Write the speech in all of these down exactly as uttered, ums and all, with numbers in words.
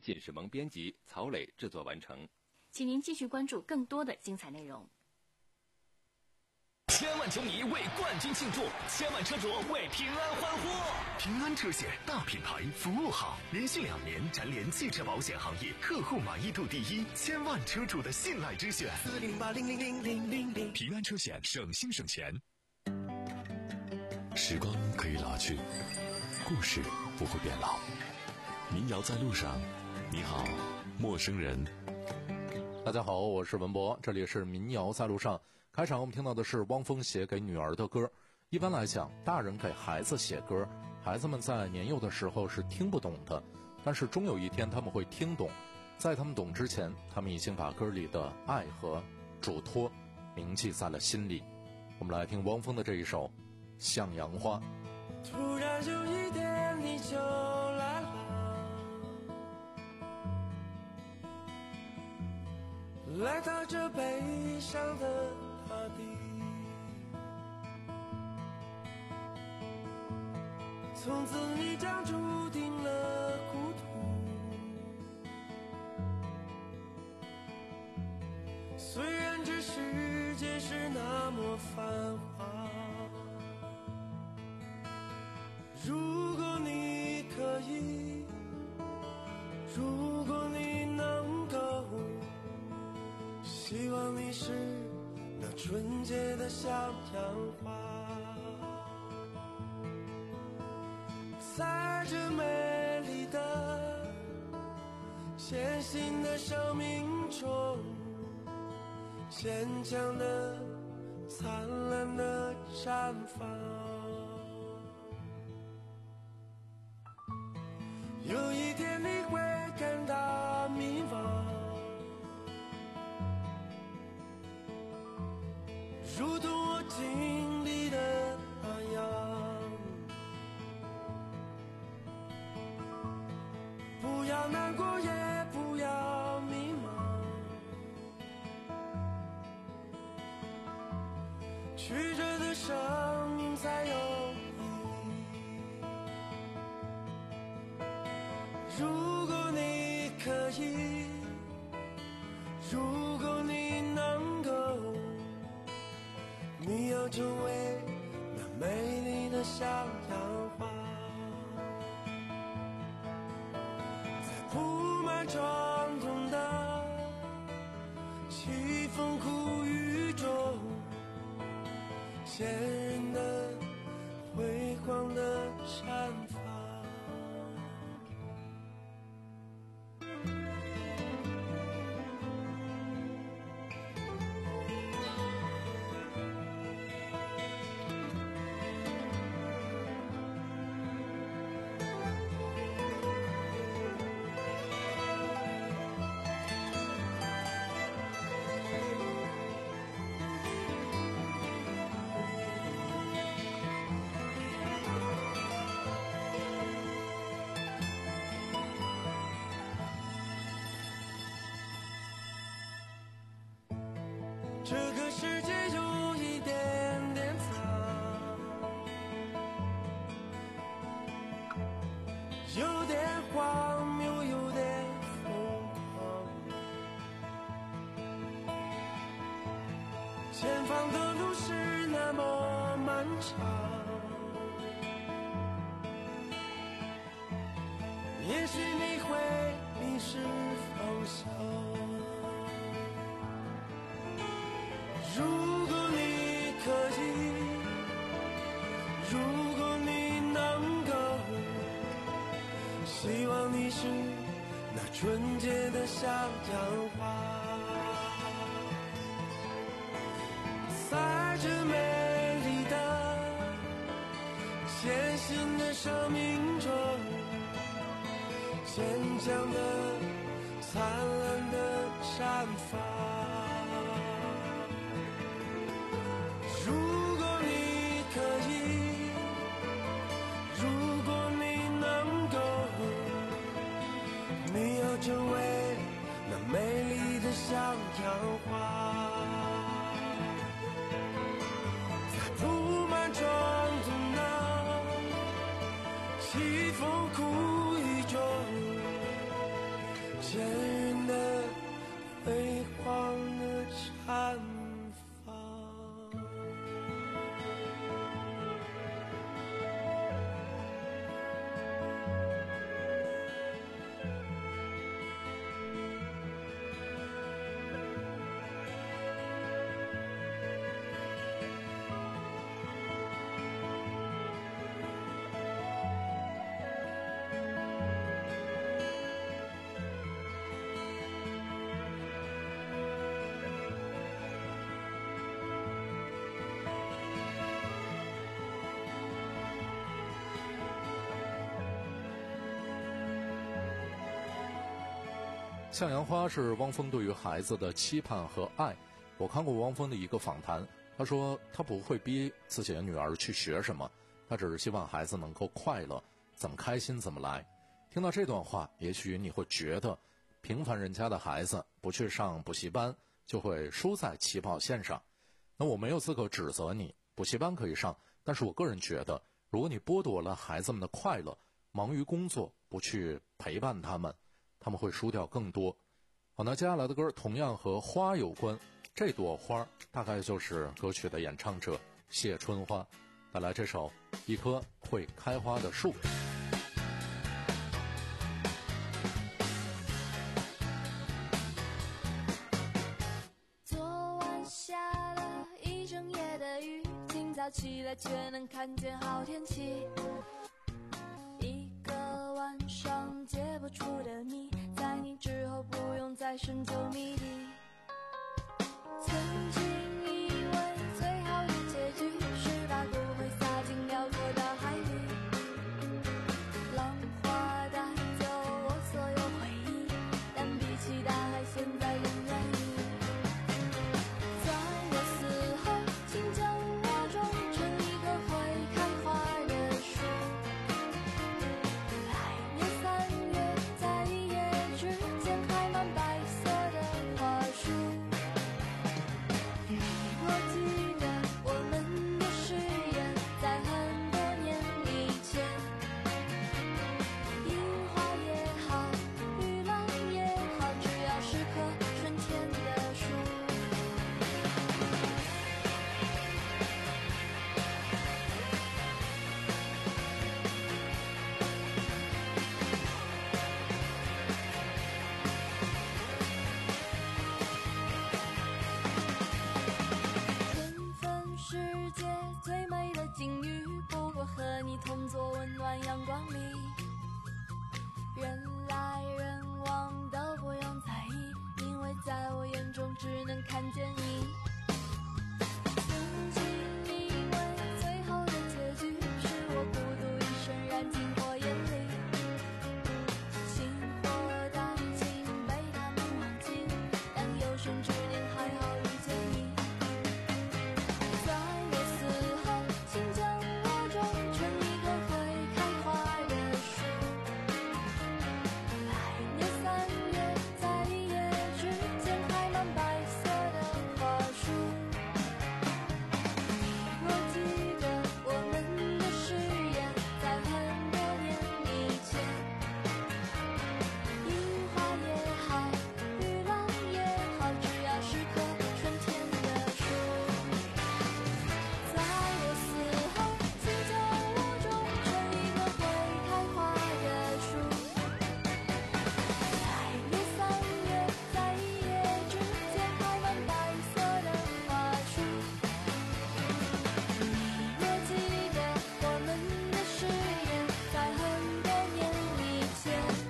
近视盟编辑，曹磊制作完成。 请您继续关注更多的精彩内容。 千万球迷为冠军庆祝，千万车主为平安欢呼。 平安车险大品牌，服务好，连续两年蝉联汽车保险行业客户满意度第一，千万车主的信赖之选。 四零八零零零零零零， 平安车险，省心省钱。时光可以老去，故事不会变老。民谣在路上，你好，陌生人。 大家好，我是文博，这里是民谣在路上。开场我们听到的是汪峰写给女儿的歌。一般来讲，大人给孩子写歌，孩子们在年幼的时候是听不懂的，但是终有一天他们会听懂。在他们懂之前，他们已经把歌里的爱和嘱托铭记在了心里。我们来听汪峰的这一首《向阳花》。 突然有一天你就来了，来到这悲伤的大地，从此你将注定了孤独。虽然这世界是那么繁华，如果你可以，如果你能够，希望你是那纯洁的向阳花，在这美丽的艰辛的生命中，坚强的灿烂的绽放。有一天你会感到迷茫，如同我经历的那样。不要难过，也不要迷茫，曲折的生命才有意义。如果你可以，如果你能够，你要成为那美丽的向阳花，在铺满创痛的凄风苦雨中，鲜艳的辉煌的绽放。这个世界有一点点脏，有点荒谬，有点疯狂，前方的路是那么漫长，也许你会迷失方向。如果你可以，如果你能够，希望你是那纯洁的向阳花，在这美丽的艰辛的生命中，坚强的灿烂的绽放。你要成为那美丽的向阳花，在铺满创痛的凄风苦雨中， 渐晕的辉煌的绽放。 向阳花是汪峰对于孩子的期盼和爱。我看过汪峰的一个访谈，他说他不会逼自己的女儿去学什么，他只是希望孩子能够快乐，怎么开心怎么来。听到这段话，也许你会觉得平凡人家的孩子不去上补习班就会输在起跑线上。那我没有资格指责你，补习班可以上，但是我个人觉得，如果你剥夺了孩子们的快乐，忙于工作，不去陪伴他们，他们会输掉更多。好，那接下来的歌同样和花有关，这朵花大概就是歌曲的演唱者谢春花带来这首《一棵会开花的树》。 昨晚下了一整夜的雨，今早起来却能看见好天气。一个晚上解不出的谜，在你之后不用再深究谜底。曾经以为最好的结局是把骨灰撒进辽阔大海里，浪花带走我所有回忆，但比起大海现在更愿意。在我死后，请将我种成一棵会开花的树，来年三月在一夜之间开满白色的花束。你若记得我们的誓言，在很多年以前，樱花也好，玉兰也好，只要是棵春天的树。春分世界最美的境遇，不过和你同坐温暖阳光里，人来人往都不用在意，因为在我眼中只能看见你。曾经以为最后的结局是我孤独一生燃尽火焰里，星火殆尽被他们忘记，但有生之年还好遇见你。在我死后，请将我种成一棵会开花的树，来年三月在一夜之间开满白色的花束。你若记得我们的誓言，在很多年以前，樱花也好，玉兰也好，只要是棵春天的树。在我死后，请将我种成一棵会开花的树，来年三月在一夜之间开满白色的花束。你若记得我们的誓言，在很多年以前，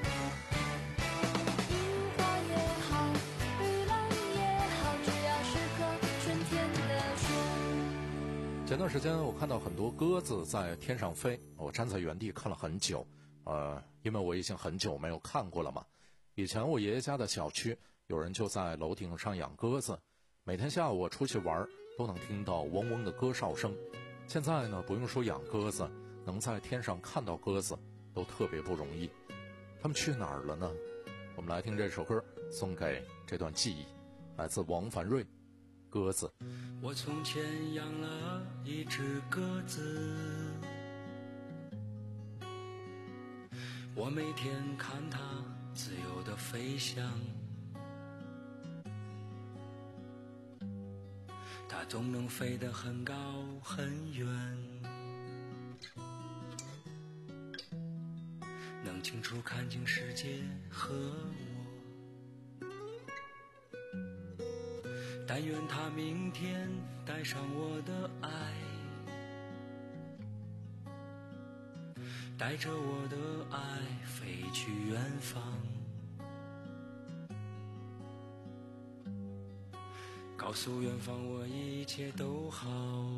樱花也好，玉兰也好，只要是棵春天的树。 前段时间我看到很多鸽子在天上飞，我站在原地看了很久，呃，因为我已经很久没有看过了嘛。以前我爷爷家的小区有人就在楼顶上养鸽子，每天下午我出去玩都能听到嗡嗡的歌哨声。现在呢，不用说养鸽子，能在天上看到鸽子都特别不容易。他们去哪儿了呢？我们来听这首歌，送给这段记忆，来自王凡瑞，《鸽子》。 我从前养了一只鸽子，我每天看它自由的飞翔，它总能飞得很高很远，能清楚看清世界和我。但愿它明天带上我的爱，带着我的爱飞去远方，告诉远方我一切都好，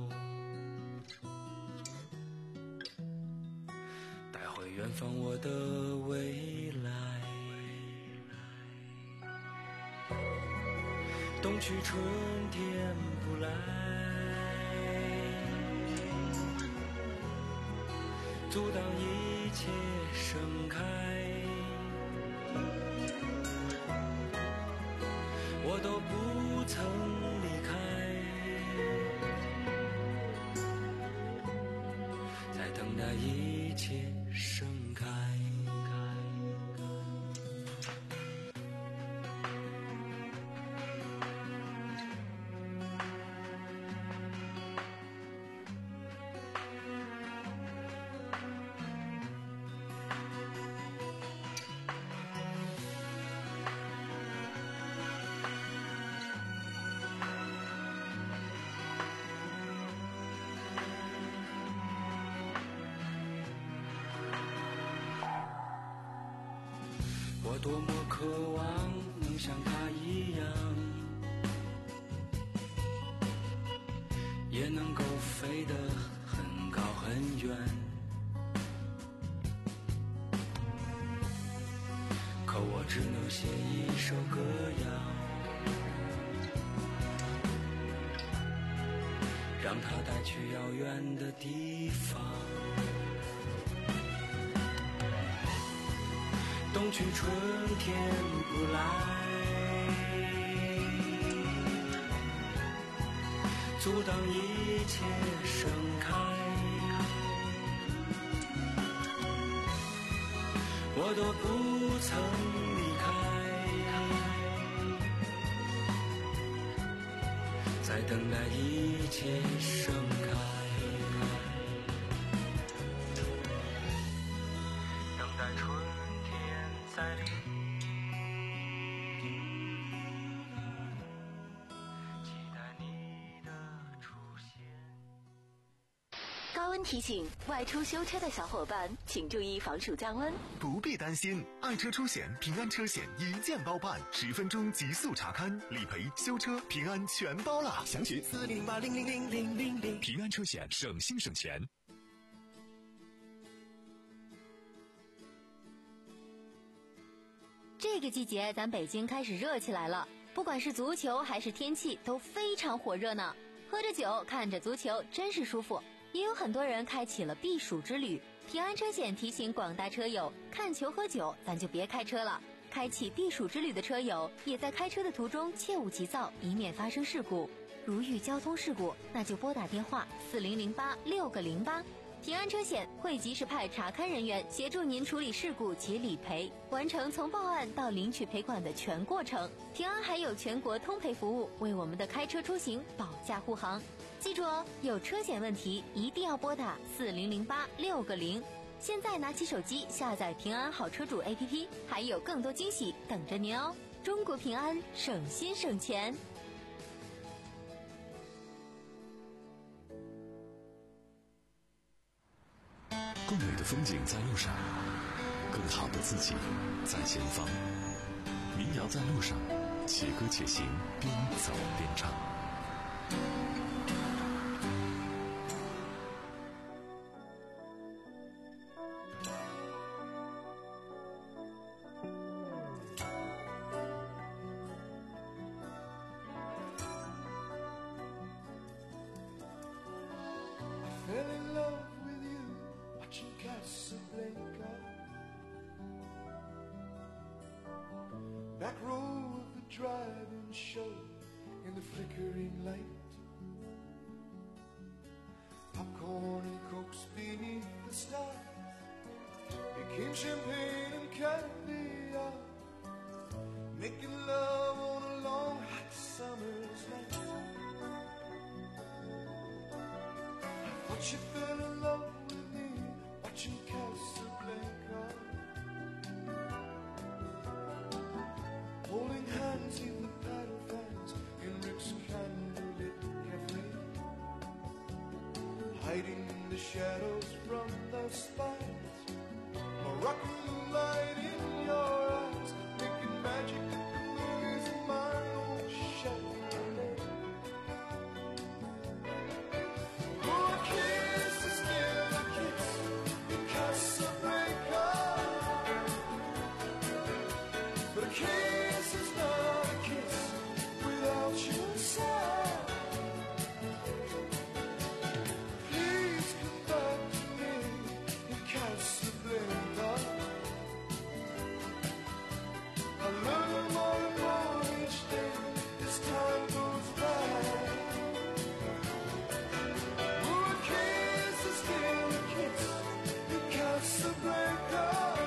带回远方我的未来。冬去春天不来，阻挡一切盛开，我都不曾离开，在等待一切盛开。我多么渴望能像他一样，也能够飞得很高很远，可我只能写一首歌谣，让它带去遥远的地方。冬去春天不来，阻挡一切盛开，我都不曾离开，在等待一切盛开，等待春在临，期待你的出现。 高温提醒：外出修车的小伙伴，请注意防暑降温。 不必担心，爱车出险平安车险一键包办，十分钟极速查勘、理赔、修车、平安全包了。详询四零八零零零零零零。平安车险，省心省钱。 这个季节咱北京开始热起来了，不管是足球还是天气都非常火热呢。喝着酒看着足球真是舒服，也有很多人开启了避暑之旅。平安车险提醒广大车友，看球喝酒咱就别开车了，开启避暑之旅的车友也在开车的途中切勿急躁，以免发生事故。如遇交通事故，那就拨打电话四零零八六个零八。平安车险会及时派查勘人员协助您处理事故及理赔，完成从报案到领取赔款的全过程。平安还有全国通赔服务，为我们的开车出行保驾护航。记住哦，有车险问题一定要拨打四零零八六个零。现在拿起手机下载平安好车主 A P P， 还有更多惊喜等着您哦。中国平安，省心省钱。 更美的风景在路上，更好的自己在前方。民谣在路上，且歌且行，边走边唱。 Back row of the drive-in show in the flickering light, popcorn and cokes beneath the stars, became champagne and caviar. making love on a long hot summer's night. I thought you fell in love with me watching Casablanca, holding hands in the paddle fans in Rick's candlelit cafe, hiding in the shadows from the spires, Moroccan light in your eyes, making magic at the movies in my own Chevrolet. Oh, a kiss is still a kiss in Casablanca, but a kiss is not a kiss without your side. Please come back to me in Casablanca. I love you more and more each day as time goes by. Oh, a kiss is still a kiss in Casablanca.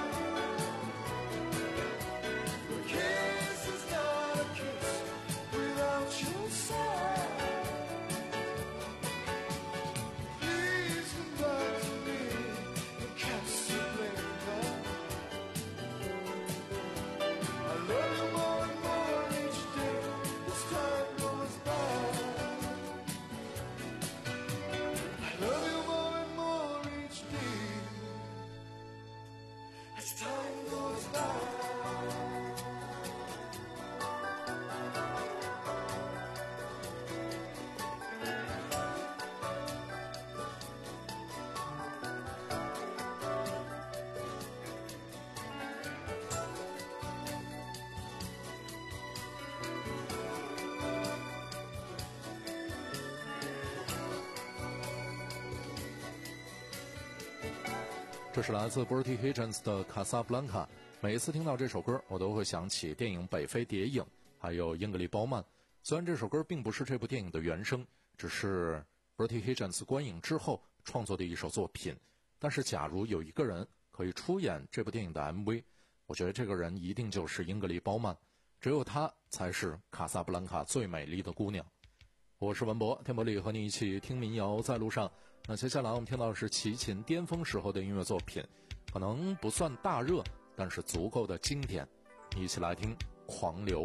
A kiss is not a kiss without your side. Please come back to me in Casablanca. I love you more and more each day as time goes by. I love you more and more each day as time goes by. 这是来自 Bertie Higgins 的卡萨布兰卡。每一次听到这首歌，我都会想起电影《北非谍影》，还有英格丽·褒曼。虽然这首歌并不是这部电影的原声，只是 Bertie Higgins 观影之后创作的一首作品，但是假如有一个人可以出演这部电影的 M V， 我觉得这个人一定就是英格丽·褒曼，只有她才是卡萨布兰卡最美丽的姑娘。我是文博，天博里和你一起听民谣在路上。那接下来我们听到的是齐秦巅峰时候的音乐作品，可能不算大热，但是足够的经典。一起来听《狂流》。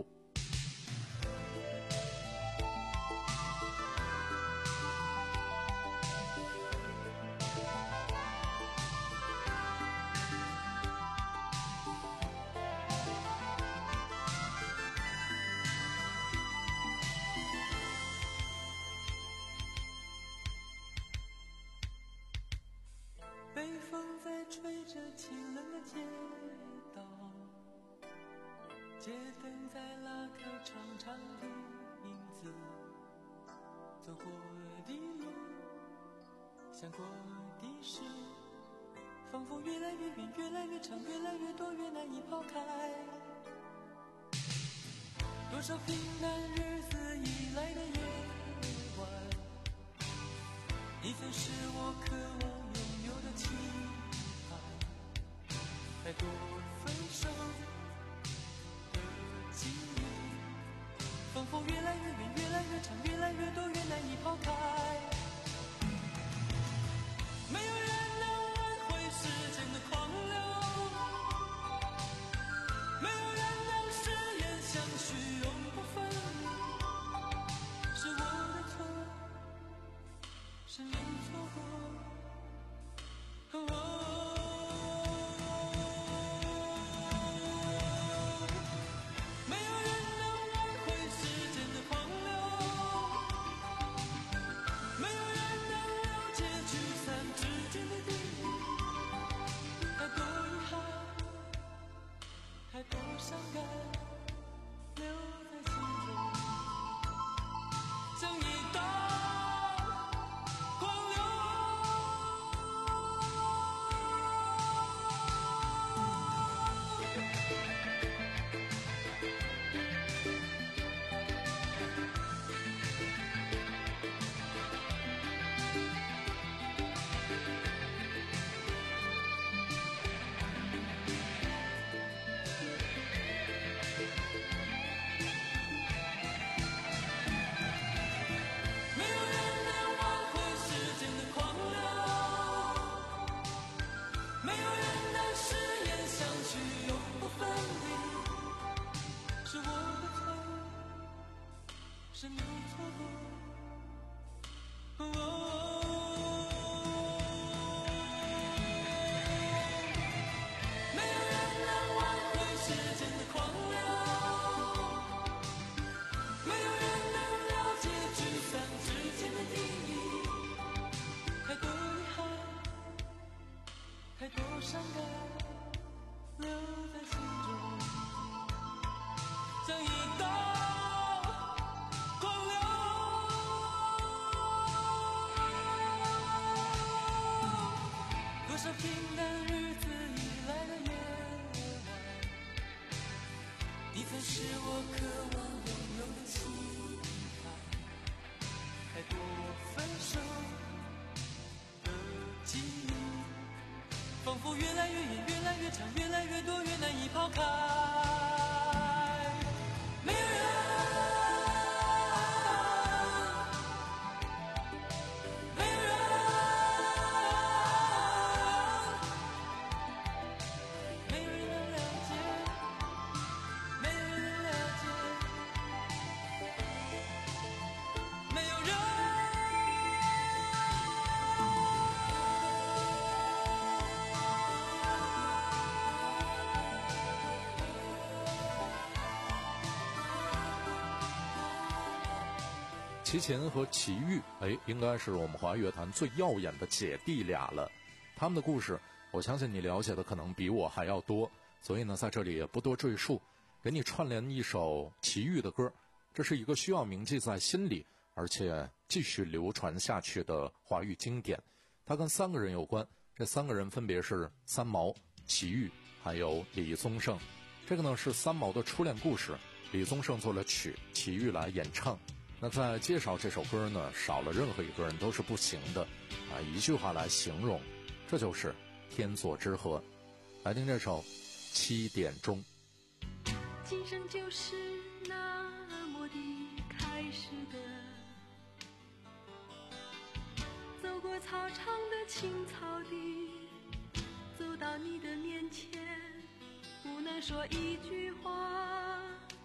北风在吹着清冷的街道，街灯在拉开长长的影子，走过的路，想过的事，仿佛越来越远，越来越长，越来越多，越难以抛开。多少平淡日子以来的夜晚，你曾是我渴望期盼，太多分手的记忆，仿佛越来越远，越来越长，越来越多，越难以抛开。没有人能挽回时间的狂流，没有人能誓言相许永不分。是我的错，是你错过。没有人能挽回时间的狂流， 是没错过。哦没有人能挽回时间的狂流，没有人能了解聚散之间的定义。太多遗憾，太多伤感留在心中，像一道狂流。多少平淡日子以来的夜晚，你才是我渴望拥有的期盼。太多分手的记忆，仿佛越来越远，越来越长，越来越多，越难以抛开。没有人，没有人，没有人能了解，没有人能了解，没有人。 齐秦和齐豫，哎，应该是我们华语乐坛最耀眼的姐弟俩了。他们的故事，我相信你了解的可能比我还要多，所以呢，在这里也不多赘述，给你串联一首齐豫的歌。这是一个需要铭记在心里，而且继续流传下去的华语经典。它跟三个人有关，这三个人分别是三毛、齐豫，还有李宗盛。这个呢是三毛的初恋故事，李宗盛做了曲，齐豫来演唱。那在介绍这首歌呢，少了任何一个人都是不行的啊！一句话来形容，这就是天作之合。来听这首七点钟。 今生就是那么的开始的，走过操场的青草地，走到你的面前，不能说一句话，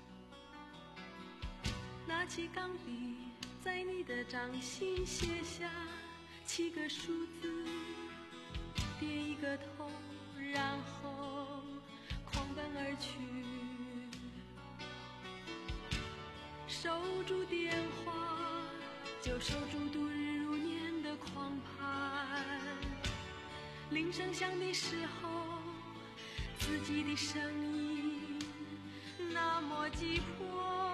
拿起钢笔，在你的掌心写下七个数字，点一个头，然后狂奔而去。守住电话，就守住度日如年的狂盼。铃声响的时候，自己的声音那么急迫。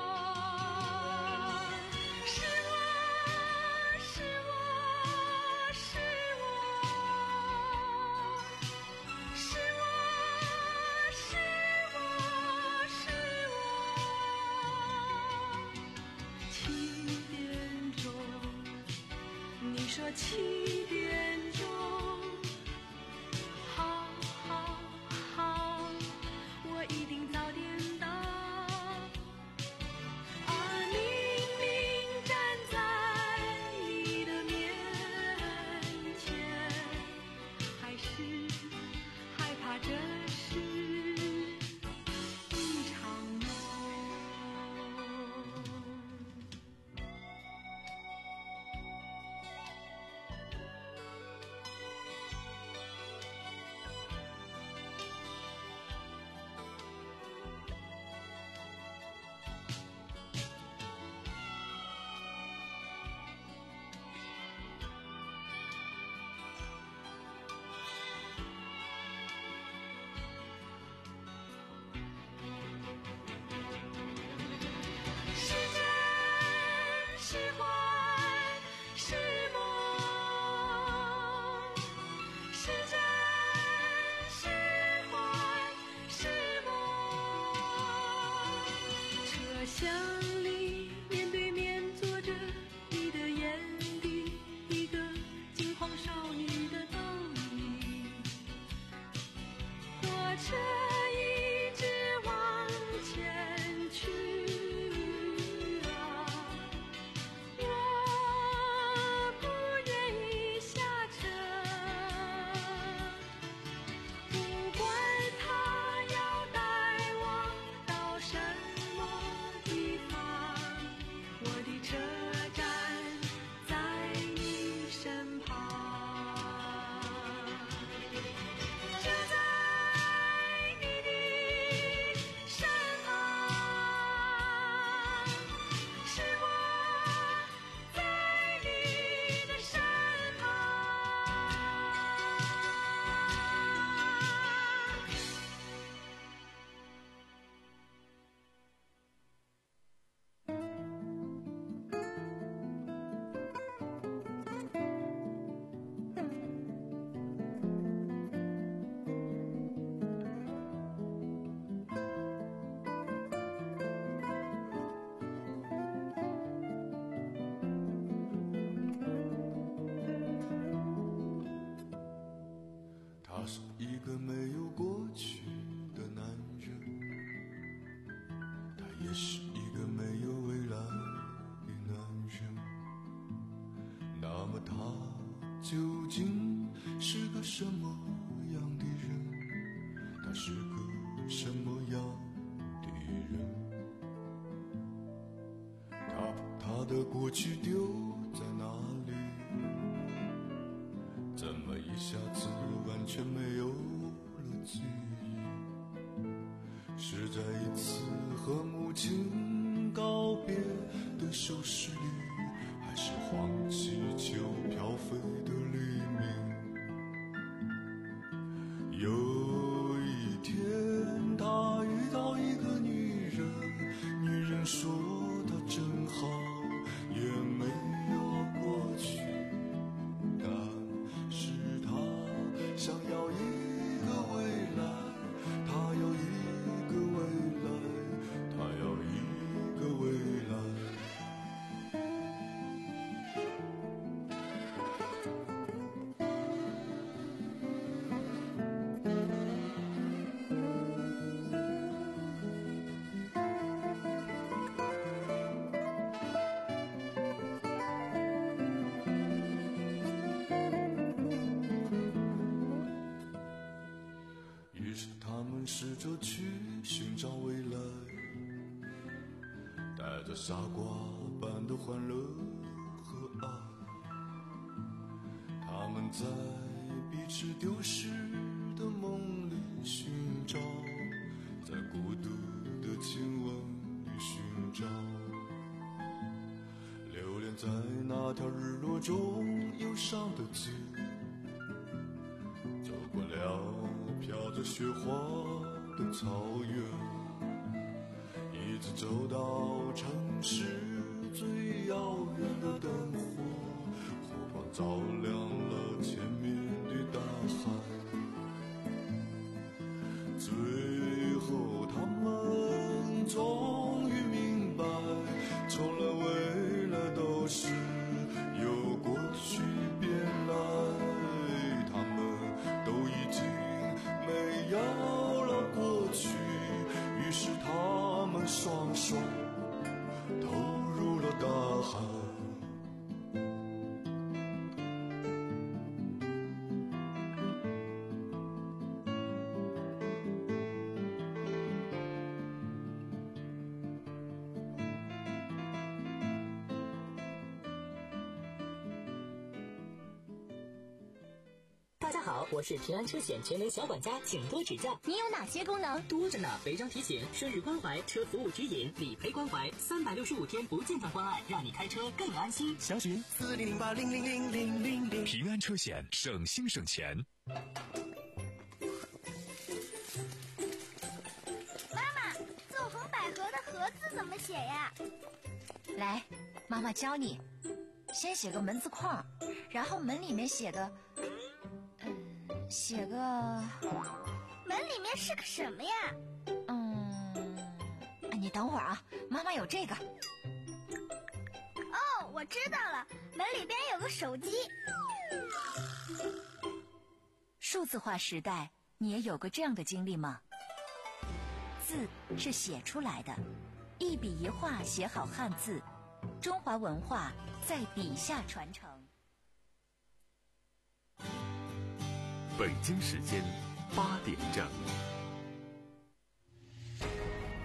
说七点钟，好，好，好，我一定早点到。而明明站在你的面前，还是害怕这是一场梦。地方。 也是一个没有未来的男人。那么他究竟是个什么样的人？他是个什么样的人？他把他的过去丢在哪里？怎么一下子完全没有了记忆？是在一次和母亲告别的收拾里，还是黄气球飘飞的黎明？有一天他遇到一个女人，女人说她真好，也没有过去，但是他想要一个未来，他要一个未来，他要一个未来。于是他们试着去寻找未来，带着傻瓜般的欢乐和爱。他们在彼此丢失的梦里寻找，在孤独的亲吻里寻找，留恋在那条日落中忧伤的街，走过了飘着雪花的草原，一直走到城市最遥远的灯火，火光照亮了前面的大海。最后他们终于明白，从来未来都是由过去变来，他们都已经没有了过去，于是他们双手投入了大海。 大家好，我是平安车险全能小管家，请多指教。 你有哪些功能？ 多着呢，违章提醒、顺日关怀、车服务指引、理赔关怀，三百六十五天不间断关爱，让你开车更安心。 详询四零零八零零零零零零。平安车险，省心省钱。 妈妈，纵横捭阖的阖字怎么写呀？ 来，妈妈教你。先写个门字框，然后门里面写个，嗯，写个门里面是个什么呀？ 嗯，你等会儿啊，妈妈有这个。 哦，我知道了，门里边有个手机。 数字化时代，你也有过这样的经历吗？字是写出来的，一笔一画写好汉字，中华文化在笔下传承。 北京时间八点整。